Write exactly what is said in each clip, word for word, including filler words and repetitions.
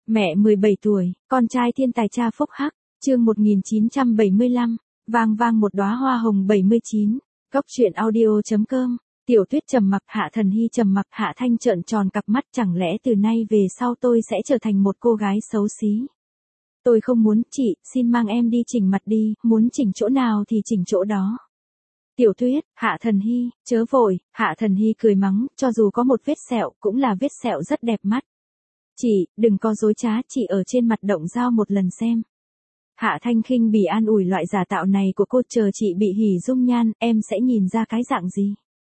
Mẹ mười bảy tuổi, con trai thiên tài cha phúc hắc, chương một nghìn chín trăm bảy mươi lăm, vang vang một đóa hoa hồng bảy mươi chín, Cốc truyện audio.com, Tiểu Tuyết trầm mặc, Hạ Thần Hy trầm mặc, Hạ Thanh trợn tròn cặp mắt, chẳng lẽ từ nay về sau tôi sẽ trở thành một cô gái xấu xí? Tôi không muốn, chị, xin mang em đi chỉnh mặt đi, muốn chỉnh chỗ nào thì chỉnh chỗ đó. Tiểu Tuyết, Hạ Thần Hy, chớ vội, Hạ Thần Hy cười mắng, cho dù có một vết sẹo, cũng là vết sẹo rất đẹp mắt. Chị, đừng có dối trá, chị ở trên mặt động dao một lần xem. Hạ Thanh khinh bỉ an ủi, loại giả tạo này của cô, chờ chị bị hỉ dung nhan, em sẽ nhìn ra cái dạng gì.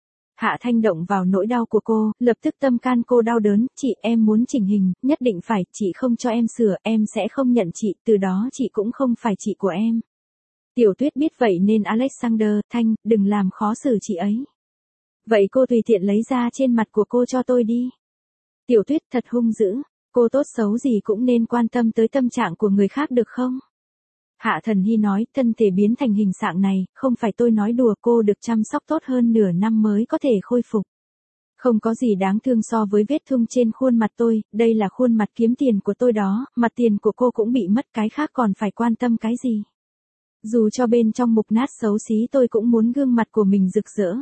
Hạ Thanh động vào nỗi đau của cô, lập tức tâm can cô đau đớn, chị, em muốn chỉnh hình, nhất định phải, chị không cho em sửa, em sẽ không nhận chị, từ đó chị cũng không phải chị của em. Tiểu Tuyết biết vậy nên Alexander, Thanh, đừng làm khó xử chị ấy. Vậy cô tùy tiện lấy ra trên mặt của cô cho tôi đi. Tiểu Tuyết thật hung dữ, cô tốt xấu gì cũng nên quan tâm tới tâm trạng của người khác được không? Hạ Thần Hy nói, thân thể biến thành hình dạng này, không phải tôi nói đùa, cô được chăm sóc tốt hơn nửa năm mới có thể khôi phục. Không có gì đáng thương so với vết thương trên khuôn mặt tôi, đây là khuôn mặt kiếm tiền của tôi đó, mặt tiền của cô cũng bị mất, cái khác còn phải quan tâm cái gì? Dù cho bên trong mục nát xấu xí tôi cũng muốn gương mặt của mình rực rỡ.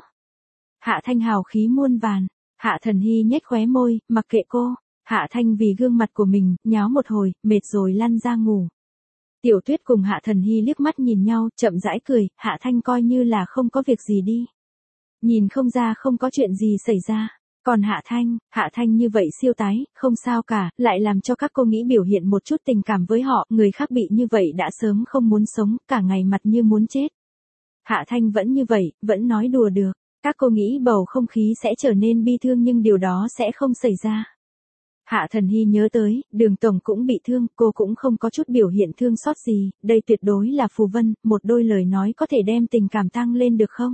Hạ Thanh hào khí muôn vàn, Hạ Thần Hy nhếch khóe môi, mặc kệ cô. Hạ Thanh vì gương mặt của mình, nháo một hồi, mệt rồi lăn ra ngủ. Tiểu Tuyết cùng Hạ Thần Hy liếc mắt nhìn nhau, chậm rãi cười, Hạ Thanh coi như là không có việc gì đi. Nhìn không ra không có chuyện gì xảy ra. Còn Hạ Thanh, Hạ Thanh như vậy siêu tái, không sao cả, lại làm cho các cô nghĩ biểu hiện một chút tình cảm với họ, người khác bị như vậy đã sớm không muốn sống, cả ngày mặt như muốn chết. Hạ Thanh vẫn như vậy, vẫn nói đùa được, các cô nghĩ bầu không khí sẽ trở nên bi thương nhưng điều đó sẽ không xảy ra. Hạ Thần Hy nhớ tới, Đường Tổng cũng bị thương, cô cũng không có chút biểu hiện thương xót gì, đây tuyệt đối là phù vân, một đôi lời nói có thể đem tình cảm tăng lên được không?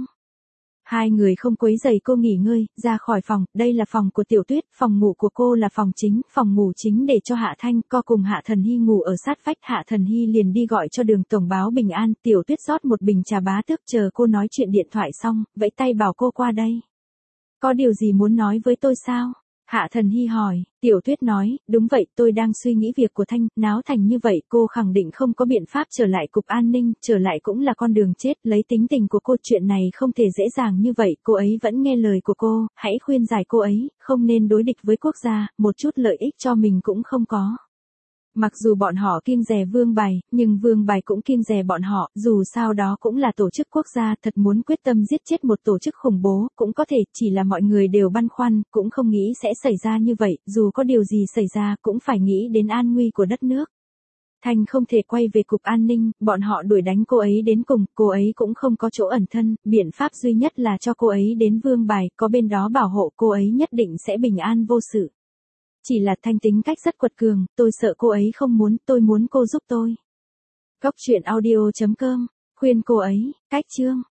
Hai người không quấy rầy cô nghỉ ngơi, ra khỏi phòng, đây là phòng của Tiểu Tuyết, phòng ngủ của cô là phòng chính, phòng ngủ chính để cho Hạ Thanh, co cùng Hạ Thần Hy ngủ ở sát vách. Hạ Thần Hy liền đi gọi cho Đường Tổng báo bình an, Tiểu Tuyết rót một bình trà bá tước, chờ cô nói chuyện điện thoại xong, vẫy tay bảo cô qua đây. Có điều gì muốn nói với tôi sao? Hạ Thần Hy hỏi, Tiểu Tuyết nói, đúng vậy, tôi đang suy nghĩ việc của Thanh, náo thành như vậy, cô khẳng định không có biện pháp trở lại cục an ninh, trở lại cũng là con đường chết, lấy tính tình của cô chuyện này không thể dễ dàng như vậy, cô ấy vẫn nghe lời của cô, hãy khuyên giải cô ấy, không nên đối địch với quốc gia, một chút lợi ích cho mình cũng không có. Mặc dù bọn họ kiêng dè Vương Bài, nhưng Vương Bài cũng kiêng dè bọn họ, dù sao đó cũng là tổ chức quốc gia, thật muốn quyết tâm giết chết một tổ chức khủng bố, cũng có thể, chỉ là mọi người đều băn khoăn, cũng không nghĩ sẽ xảy ra như vậy, dù có điều gì xảy ra, cũng phải nghĩ đến an nguy của đất nước. Thanh không thể quay về cục an ninh, bọn họ đuổi đánh cô ấy đến cùng, cô ấy cũng không có chỗ ẩn thân, biện pháp duy nhất là cho cô ấy đến Vương Bài, có bên đó bảo hộ cô ấy nhất định sẽ bình an vô sự. Chỉ là Thanh tính cách rất quật cường, tôi sợ cô ấy không muốn, tôi muốn cô giúp tôi. Cốc truyện audio.com, khuyên cô ấy, cách chương.